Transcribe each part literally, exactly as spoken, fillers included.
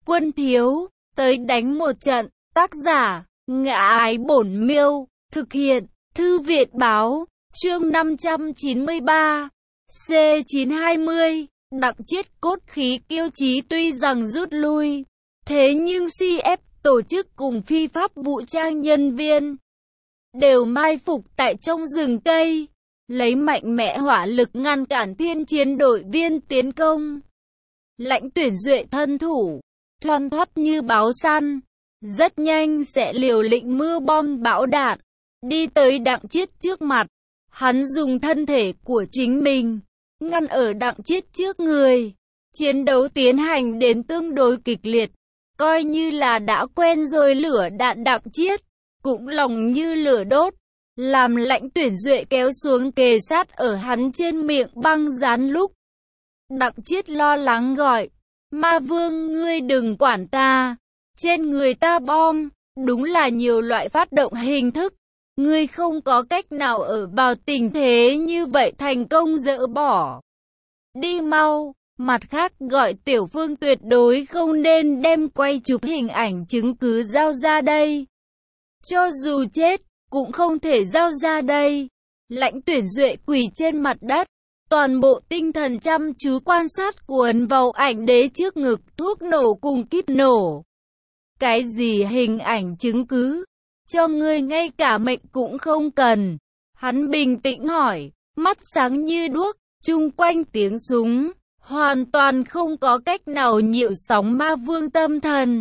quân thiếu, tới đánh một trận. Tác giả, Ngã Ái Bổn Miêu, thực hiện, Thư viện Báo, chương năm trăm chín mươi ba, C chín hai mươi, Đặng Chiết cốt khí kiêu chí tuy rằng rút lui, thế nhưng xê ép tổ chức cùng phi pháp vũ trang nhân viên đều mai phục tại trong rừng cây, lấy mạnh mẽ hỏa lực ngăn cản thiên chiến đội viên tiến công. Lãnh Tuyển Duệ thân thủ thoăn thoắt như báo săn, rất nhanh sẽ liều lĩnh mưa bom bão đạn, đi tới Đặng Chiết trước mặt. Hắn dùng thân thể của chính mình ngăn ở Đặng Chiết trước người. Chiến đấu tiến hành đến tương đối kịch liệt, coi như là đã quen rồi lửa đạn. Đặng Chiết cũng lòng như lửa đốt, làm Lãnh Tuyển Duệ kéo xuống kề sát ở hắn trên miệng băng dán lúc. Đặng Chiết lo lắng gọi, Ma Vương ngươi đừng quản ta, trên người ta bom, đúng là nhiều loại phát động hình thức. Ngươi không có cách nào ở vào tình thế như vậy thành công dỡ bỏ. Đi mau, mặt khác gọi Tiểu Phương tuyệt đối không nên đem quay chụp hình ảnh chứng cứ giao ra đây. Cho dù chết, cũng không thể giao ra đây. Lãnh Tuyển Duệ quỳ trên mặt đất, toàn bộ tinh thần chăm chú quan sát cuốn vào ảnh đế trước ngực thuốc nổ cùng kíp nổ. Cái gì hình ảnh chứng cứ? Cho ngươi ngay cả mệnh cũng không cần. Hắn bình tĩnh hỏi, mắt sáng như đuốc, chung quanh tiếng súng, hoàn toàn không có cách nào nhiễu sóng Ma Vương tâm thần.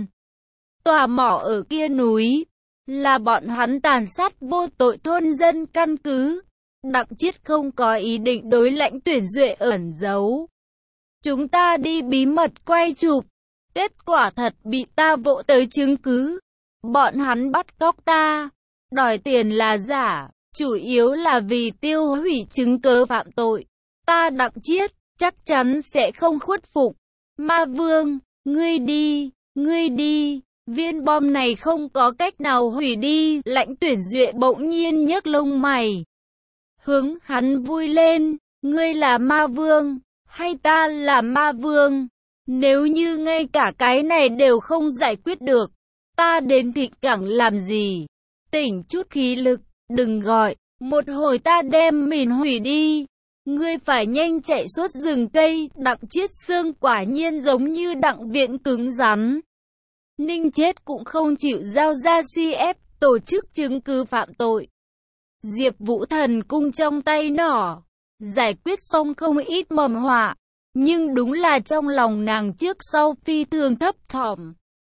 Tòa mỏ ở kia núi, là bọn hắn tàn sát vô tội thôn dân căn cứ. Đặng Chiết không có ý định đối Lãnh Tuyển Duệ ẩn giấu. Chúng ta đi bí mật quay chụp, kết quả thật bị ta vỗ tới chứng cứ. Bọn hắn bắt cóc ta, đòi tiền là giả, chủ yếu là vì tiêu hủy chứng cứ phạm tội. Ta Đặng Chiết chắc chắn sẽ không khuất phục. Ma Vương, ngươi đi, ngươi đi, viên bom này không có cách nào hủy đi. Lãnh Tuyển Duệ bỗng nhiên nhấc lông mày, hướng hắn vui lên, ngươi là Ma Vương, hay ta là Ma Vương? Nếu như ngay cả cái này đều không giải quyết được, ta đến Thịnh Cảng làm gì? Tỉnh chút khí lực, đừng gọi, một hồi ta đem mìn hủy đi. Ngươi phải nhanh chạy suốt rừng cây. Đặng Chiết xương quả nhiên giống như Đặng Viễn cứng rắn. Ninh chết cũng không chịu giao ra xê ép tổ chức chứng cứ phạm tội. Diệp Vũ thần cung trong tay nỏ, giải quyết xong không ít mầm họa, nhưng đúng là trong lòng nàng trước sau phi thường thấp thỏm.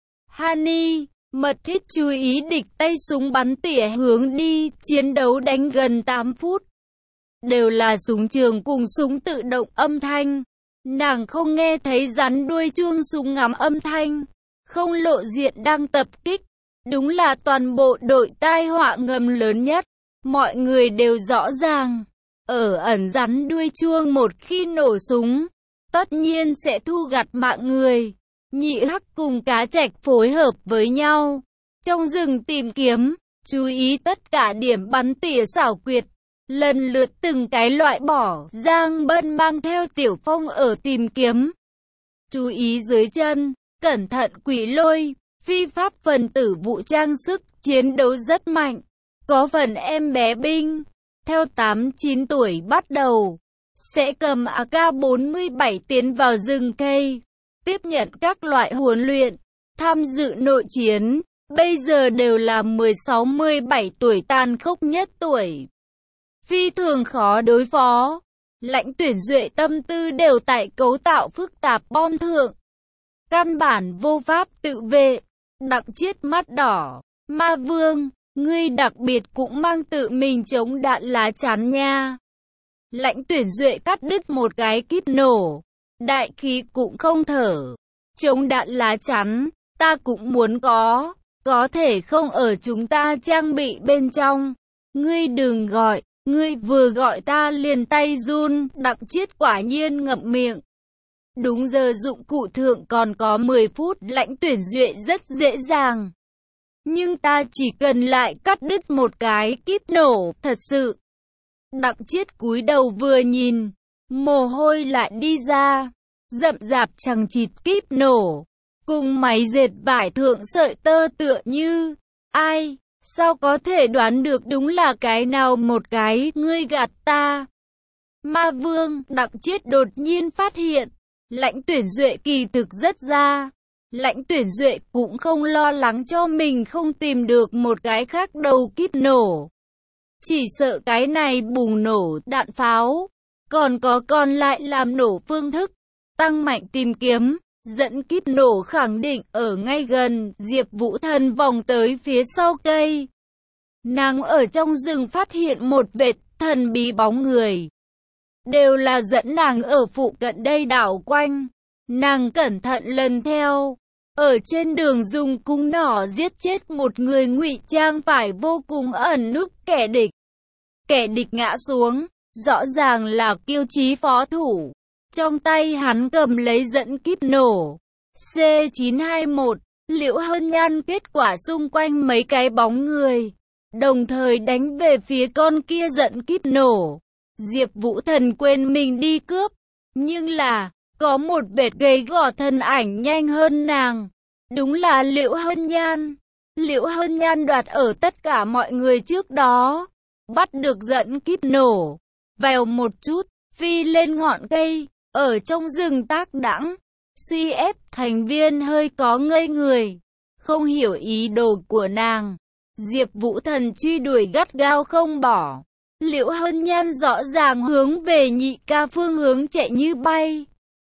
Hani, mật thiết chú ý địch tay súng bắn tỉa hướng đi, chiến đấu đánh gần tám phút. Đều là súng trường cùng súng tự động âm thanh. Nàng không nghe thấy rắn đuôi chuông súng ngắm âm thanh, không lộ diện đang tập kích. Đúng là toàn bộ đội tai họa ngầm lớn nhất. Mọi người đều rõ ràng, ở ẩn rắn đuôi chuông một khi nổ súng, tất nhiên sẽ thu gặt mạng người. Nhị Hắc cùng Cá Trạch phối hợp với nhau, trong rừng tìm kiếm, chú ý tất cả điểm bắn tỉa xảo quyệt, lần lượt từng cái loại bỏ. Giang Bân mang theo Tiểu Phong ở tìm kiếm, chú ý dưới chân, cẩn thận quỷ lôi, phi pháp phần tử vũ trang sức chiến đấu rất mạnh. Có phần em bé binh, theo tám chín tuổi bắt đầu, sẽ cầm a ca bốn mươi bảy tiến vào rừng cây, tiếp nhận các loại huấn luyện, tham dự nội chiến, bây giờ đều là mười sáu mười bảy tuổi, tàn khốc nhất tuổi. Phi thường khó đối phó, Lãnh Tuyển Duệ tâm tư đều tại cấu tạo phức tạp bom thượng. Căn bản vô pháp tự vệ. Đặng Chiết mắt đỏ, Ma Vương, ngươi đặc biệt cũng mang tự mình chống đạn lá chắn nha. Lãnh Tuyển Duệ cắt đứt một cái kíp nổ, đại khí cũng không thở. Chống đạn lá chắn, ta cũng muốn có, có thể không ở chúng ta trang bị bên trong. Ngươi đừng gọi, ngươi vừa gọi ta liền tay run. Đặng Chiết quả nhiên ngậm miệng. Đúng giờ dụng cụ thượng còn có mười phút. Lãnh Tuyển Duệ rất dễ dàng, nhưng ta chỉ cần lại cắt đứt một cái kíp nổ, thật sự. Đặng Chiết cúi đầu vừa nhìn, mồ hôi lại đi ra, rậm rạp chằng chịt kíp nổ, cùng máy dệt vải thượng sợi tơ tựa như, ai, sao có thể đoán được đúng là cái nào một cái, ngươi gạt ta. Ma Vương, Đặng Chiết đột nhiên phát hiện, Lãnh Tuyển Duệ kỳ thực rất ra. Lãnh Tuyển Duệ cũng không lo lắng cho mình không tìm được một cái khác đầu kíp nổ. Chỉ sợ cái này bùng nổ đạn pháo, còn có còn lại làm nổ phương thức, tăng mạnh tìm kiếm, dẫn kíp nổ khẳng định ở ngay gần, Diệp Vũ Thần vòng tới phía sau cây. Nàng ở trong rừng phát hiện một vệt thần bí bóng người. Đều là dẫn nàng ở phụ cận đây đảo quanh. Nàng cẩn thận lần theo. Ở trên đường dùng cung nỏ giết chết một người ngụy trang phải vô cùng ẩn núp kẻ địch. Kẻ địch ngã xuống, rõ ràng là Kiêu Chí phó thủ. Trong tay hắn cầm lấy dẫn kíp nổ. C chín hai mốt, Liễu Hân Nhan kết quả xung quanh mấy cái bóng người. Đồng thời đánh về phía con kia dẫn kíp nổ. Diệp Vũ Thần quên mình đi cướp. Nhưng là, có một vệt gầy gò thân ảnh nhanh hơn nàng. Đúng là Liễu Hân Nhan. Liễu Hân Nhan đoạt ở tất cả mọi người trước đó. Bắt được dẫn kíp nổ. Vèo một chút, phi lên ngọn cây. Ở trong rừng tác đãng. xê ép thành viên hơi có ngây người. Không hiểu ý đồ của nàng. Diệp Vũ Thần truy đuổi gắt gao không bỏ. Liễu Hân Nhan rõ ràng hướng về nhị ca phương hướng chạy như bay.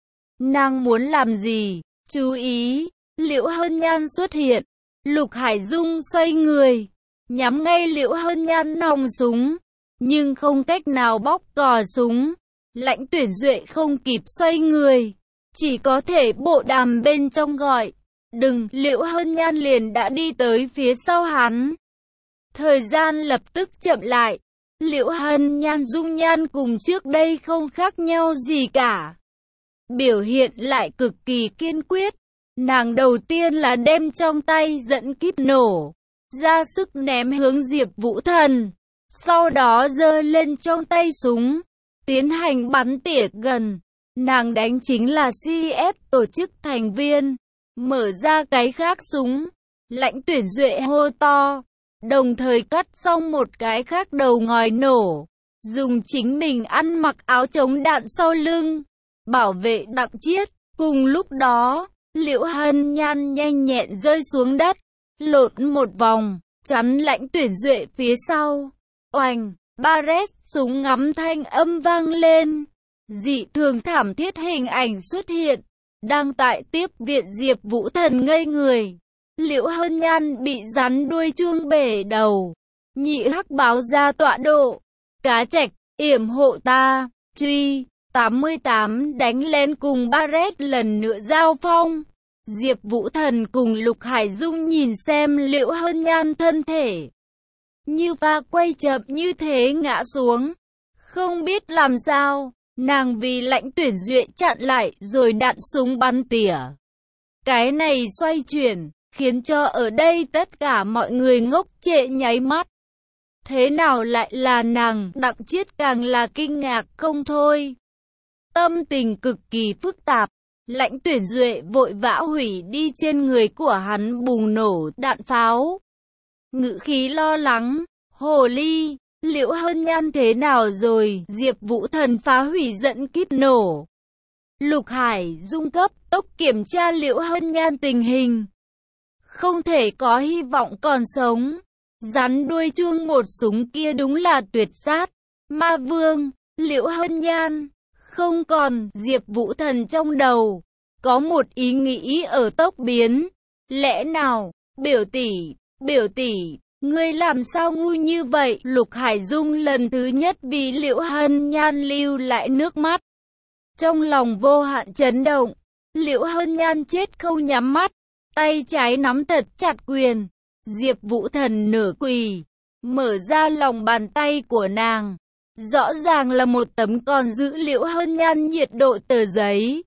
Nàng muốn làm gì? Chú ý, Liễu Hân Nhan xuất hiện. Lục Hải Dung xoay người, nhắm ngay Liễu Hân Nhan nòng súng, nhưng không cách nào bóc cò súng. Lãnh Tuyển Duệ không kịp xoay người, chỉ có thể bộ đàm bên trong gọi. Đừng, Liễu Hân Nhan liền đã đi tới phía sau hắn. Thời gian lập tức chậm lại. Liễu Hân Nhan dung nhan cùng trước đây không khác nhau gì cả. Biểu hiện lại cực kỳ kiên quyết. Nàng đầu tiên là đem trong tay dẫn kíp nổ, ra sức ném hướng Diệp Vũ Thần. Sau đó giơ lên trong tay súng, tiến hành bắn tỉa gần. Nàng đánh chính là xê ép tổ chức thành viên. Mở ra cái khác súng. Lãnh Tuyển Duệ hô to. Đồng thời cắt xong một cái khác đầu ngòi nổ. Dùng chính mình ăn mặc áo chống đạn sau lưng. Bảo vệ Đặng Chiết. Cùng lúc đó, Liễu Hân Nhan nhanh nhẹn rơi xuống đất. Lộn một vòng, chắn Lãnh Tuyển Duệ phía sau. Oành, Barrett súng ngắm thanh âm vang lên. Dị thường thảm thiết hình ảnh xuất hiện. Đang tại tiếp viện Diệp Vũ Thần ngây người. Liễu Hân Nhan bị rắn đuôi chuông bể đầu. Nhị hắc báo ra tọa độ. Cá Trạch, yểm hộ ta. Truy, tám mươi tám đánh lên cùng Barrett lần nữa giao phong. Diệp Vũ Thần cùng Lục Hải Dung nhìn xem Liễu Hân Nhan thân thể. Như pha quay chậm như thế ngã xuống. Không biết làm sao, nàng vì Lãnh Tuyển Duệ chặn lại rồi đạn súng bắn tỉa. Cái này xoay chuyển, khiến cho ở đây tất cả mọi người ngốc trệ nháy mắt. Thế nào lại là nàng? Đặng Chiết càng là kinh ngạc không thôi. Tâm tình cực kỳ phức tạp. Lãnh Tuyển Duệ vội vã hủy đi trên người của hắn bùng nổ đạn pháo. Ngữ khí lo lắng. Hồ ly, Liễu Hân Nhan thế nào rồi? Diệp Vũ Thần phá hủy dẫn kíp nổ. Lục Hải Dung cấp tốc kiểm tra Liễu Hân Nhan tình hình. Không thể có hy vọng còn sống. Rắn đuôi chuông một súng kia đúng là tuyệt sát. Ma Vương, Liễu Hân Nhan, không còn. Diệp Vũ Thần trong đầu có một ý nghĩ ở tốc biến. Lẽ nào, biểu tỷ, biểu tỷ, ngươi làm sao ngu như vậy? Lục Hải Dung lần thứ nhất vì Liễu Hân Nhan lưu lại nước mắt. Trong lòng vô hạn chấn động. Liễu Hân Nhan chết không nhắm mắt, tay trái nắm thật chặt quyền. Diệp Vũ Thần nửa quỳ, mở ra lòng bàn tay của nàng. Rõ ràng là một tấm còn giữ Liễu Hân Nhan nhiệt độ tờ giấy.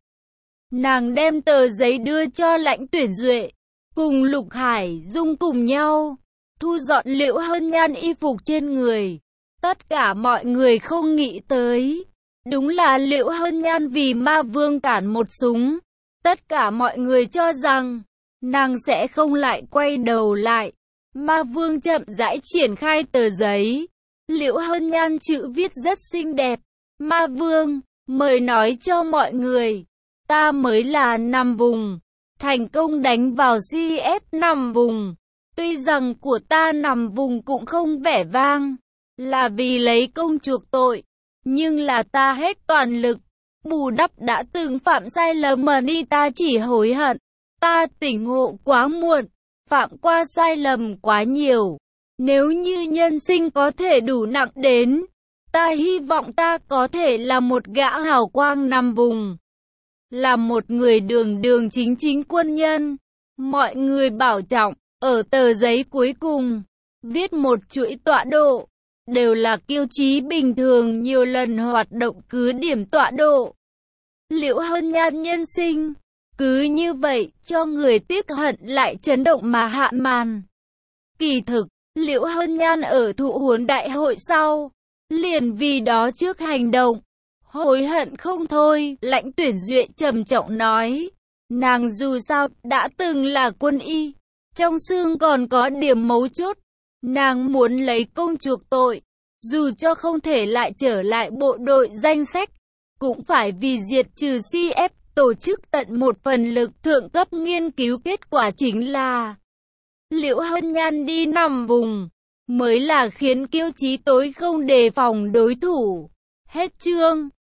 Nàng đem tờ giấy đưa cho Lãnh Tuyển Duệ, cùng Lục Hải Dung cùng nhau thu dọn Liễu Hân Nhan y phục trên người. Tất cả mọi người không nghĩ tới, đúng là Liễu Hân Nhan vì Ma Vương cản một súng. Tất cả mọi người cho rằng nàng sẽ không lại quay đầu lại. Ma Vương chậm rãi triển khai tờ giấy. Liễu Hân Nhan chữ viết rất xinh đẹp. Ma Vương, mời nói cho mọi người, ta mới là nằm vùng, thành công đánh vào xê ép nằm vùng. Tuy rằng của ta nằm vùng cũng không vẻ vang, là vì lấy công chuộc tội, nhưng là ta hết toàn lực, bù đắp đã từng phạm sai lầm mà đi, ta chỉ hối hận, ta tỉnh ngộ quá muộn, phạm qua sai lầm quá nhiều. Nếu như nhân sinh có thể đủ nặng đến, ta hy vọng ta có thể là một gã hào quang nằm vùng, là một người đường đường chính chính quân nhân. Mọi người bảo trọng. Ở tờ giấy cuối cùng, viết một chuỗi tọa độ, đều là kiêu chí bình thường nhiều lần hoạt động cứ điểm tọa độ. Liễu Hân Nhan nhân sinh, cứ như vậy, cho người tiếc hận lại chấn động mà hạ màn. Kỳ thực, Liễu Hân Nhan ở thụ huấn đại hội sau, liền vì đó trước hành động, hối hận không thôi. Lãnh Tuyển Duệ trầm trọng nói, nàng dù sao đã từng là quân y, trong xương còn có điểm mấu chốt, nàng muốn lấy công chuộc tội, dù cho không thể lại trở lại bộ đội danh sách, cũng phải vì diệt trừ xê ép, tổ chức tận một phần lực. Thượng cấp nghiên cứu kết quả chính là Liễu Hân Nhan đi nằm vùng, mới là khiến kiêu chí tối không đề phòng đối thủ. Hết chương.